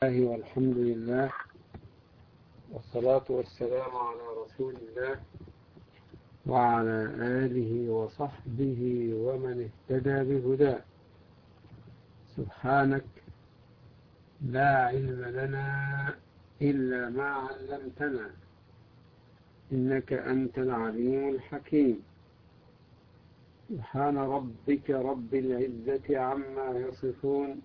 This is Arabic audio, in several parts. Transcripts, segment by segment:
الله والحمد لله والصلاة والسلام على رسول الله وعلى آله وصحبه ومن اهتدى بهداه. سبحانك لا علم لنا إلا ما علمتنا إنك أنت العليم الحكيم. سبحان ربك رب العزة عما يصفون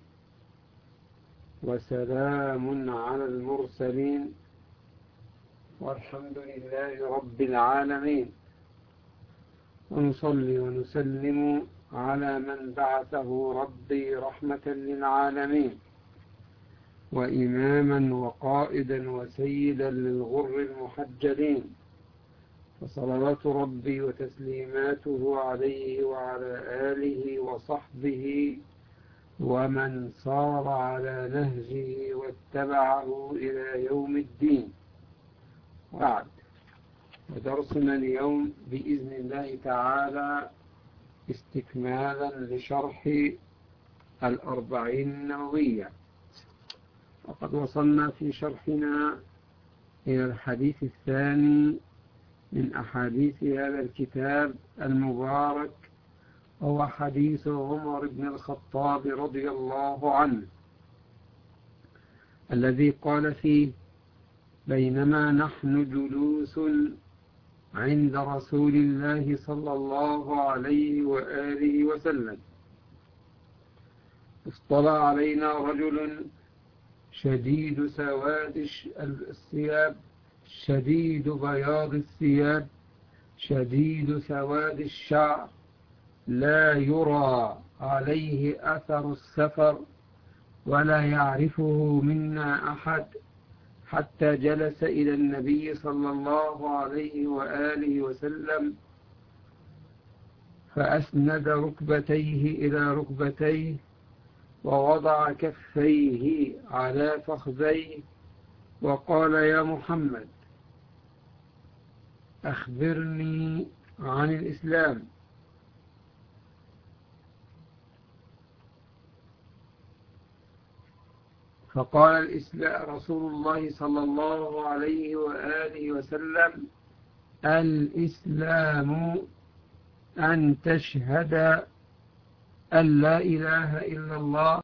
وسلام على المرسلين والحمد لله رب العالمين. ونصلي ونسلم على من بعثه ربي رحمة للعالمين وإماما وقائدا وسيدا للغر المحجلين، فصلوات ربي وتسليماته عليه وعلى آله وصحبه ومن صار على نهجه واتبعه إلى يوم الدين. بعد، ودرسنا اليوم بإذن الله تعالى استكمالا لشرح الأربعين النووية، وقد وصلنا في شرحنا إلى الحديث الثاني من أحاديث هذا الكتاب المبارك، وهو حديث عمر بن الخطاب رضي الله عنه الذي قال فيه: بينما نحن جلوس عند رسول الله صلى الله عليه وآله وسلم اطلع علينا رجل شديد سواد الثياب شديد بياض الثياب شديد سواد الشعر، لا يرى عليه أثر السفر ولا يعرفه منا أحد، حتى جلس إلى النبي صلى الله عليه وآله وسلم فأسند ركبتيه إلى ركبتيه ووضع كفيه على فخذيه وقال: يا محمد، أخبرني عن الإسلام. فقال رسول الله صلى الله عليه وآله وسلم: الإسلام أن تشهد أن لا إله إلا الله